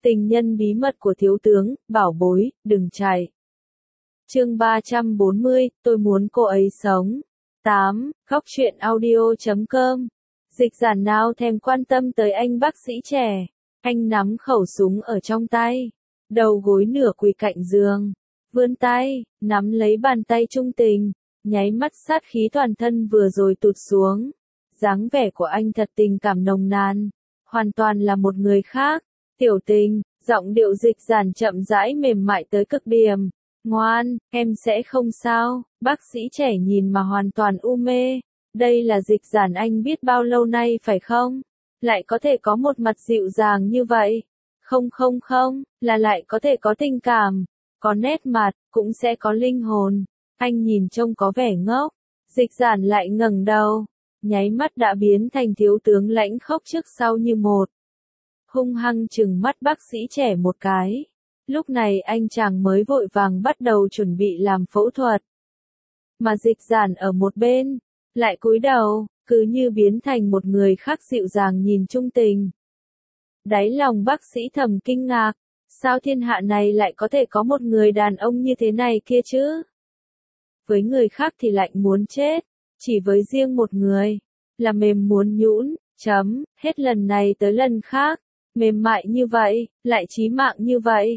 Tình nhân bí mật của thiếu tướng, bảo bối, đừng chạy. Chương 340, tôi muốn cô ấy sống. 8. Góc truyện audio.com. Dịch Giản nào thèm quan tâm tới anh bác sĩ trẻ. Anh nắm khẩu súng ở trong tay, đầu gối nửa quỳ cạnh giường, vươn tay, nắm lấy bàn tay Trung Tình, nháy mắt sát khí toàn thân vừa rồi tụt xuống. Dáng vẻ của anh thật tình cảm nồng nàn, hoàn toàn là một người khác. Tiểu Tình, giọng điệu Dịch Giản chậm rãi mềm mại tới cực điểm. Ngoan, em sẽ không sao. Bác sĩ trẻ nhìn mà hoàn toàn u mê. Đây là Dịch Giản anh biết bao lâu nay phải không? Lại có thể có một mặt dịu dàng như vậy. Không, là lại có thể có tình cảm, có nét mặt, cũng sẽ có linh hồn. Anh nhìn trông có vẻ ngốc. Dịch Giản lại ngẩng đầu, nháy mắt đã biến thành thiếu tướng lãnh khốc trước sau như một. Hung hăng trừng mắt bác sĩ trẻ một cái. Lúc này anh chàng mới vội vàng bắt đầu chuẩn bị làm phẫu thuật. Mà Dịch Giản ở một bên, lại cúi đầu, cứ như biến thành một người khác dịu dàng nhìn Trung Tình. Đáy lòng bác sĩ thầm kinh ngạc, sao thiên hạ này lại có thể có một người đàn ông như thế này kia chứ? Với người khác thì lạnh muốn chết, chỉ với riêng một người, là mềm muốn nhũn, hết lần này tới lần khác, mềm mại như vậy, lại chí mạng như vậy.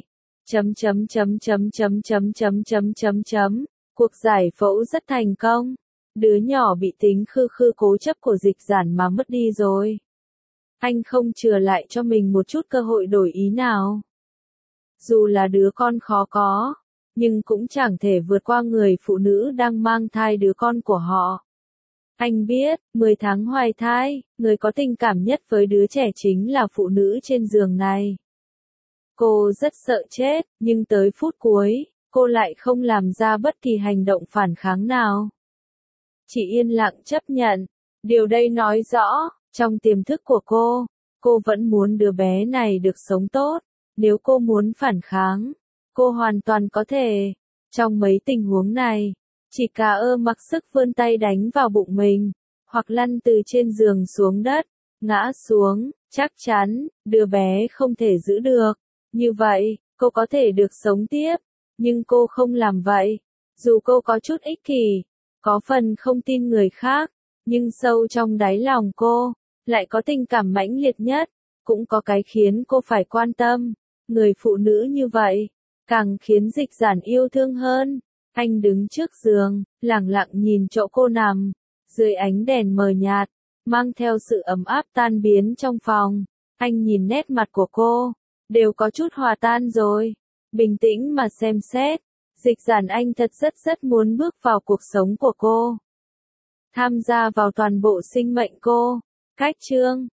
Cuộc giải phẫu rất thành công. Đứa nhỏ bị tính khư khư cố chấp của Dịch Giản mà mất đi rồi. Anh không chừa lại cho mình một chút cơ hội đổi ý nào. Dù là đứa con khó có, nhưng cũng chẳng thể vượt qua người phụ nữ đang mang thai đứa con của họ. Anh biết, 10 tháng hoài thai, người có tình cảm nhất với đứa trẻ chính là phụ nữ trên giường này. Cô rất sợ chết, nhưng tới phút cuối, cô lại không làm ra bất kỳ hành động phản kháng nào. Chỉ yên lặng chấp nhận. Điều đây nói rõ, trong tiềm thức của cô vẫn muốn đứa bé này được sống tốt. Nếu cô muốn phản kháng, cô hoàn toàn có thể. Trong mấy tình huống này, chỉ cả mặc sức vươn tay đánh vào bụng mình, hoặc lăn từ trên giường xuống đất, ngã xuống, chắc chắn, đứa bé không thể giữ được. Như vậy, cô có thể được sống tiếp, nhưng cô không làm vậy. Dù cô có chút ích kỷ, có phần không tin người khác, nhưng sâu trong đáy lòng cô, lại có tình cảm mãnh liệt nhất, cũng có cái khiến cô phải quan tâm. Người phụ nữ như vậy, càng khiến Dịch Giản yêu thương hơn. Anh đứng trước giường, lẳng lặng nhìn chỗ cô nằm, dưới ánh đèn mờ nhạt, mang theo sự ấm áp tan biến trong phòng. Anh nhìn nét mặt của cô, đều có chút hòa tan rồi. Bình tĩnh mà xem xét, Dịch Giản anh thật rất muốn bước vào cuộc sống của cô. Tham gia vào toàn bộ sinh mệnh cô. Cách chương